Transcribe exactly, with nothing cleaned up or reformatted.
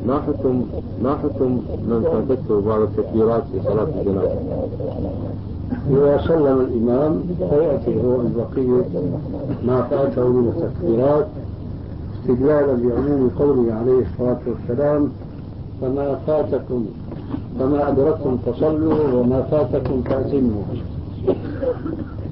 ما حكم ما حكم من فاتته بعض التكبيرات في صلاة الجنازة؟ إذا سلم الإمام فيأتي هو البقية ما فاته من التكبيرات استدلالا بعموم قوله عليه الصلاة والسلام: فما فاتكم فما أدركتم فصلوا وما فاتكم فأتموا.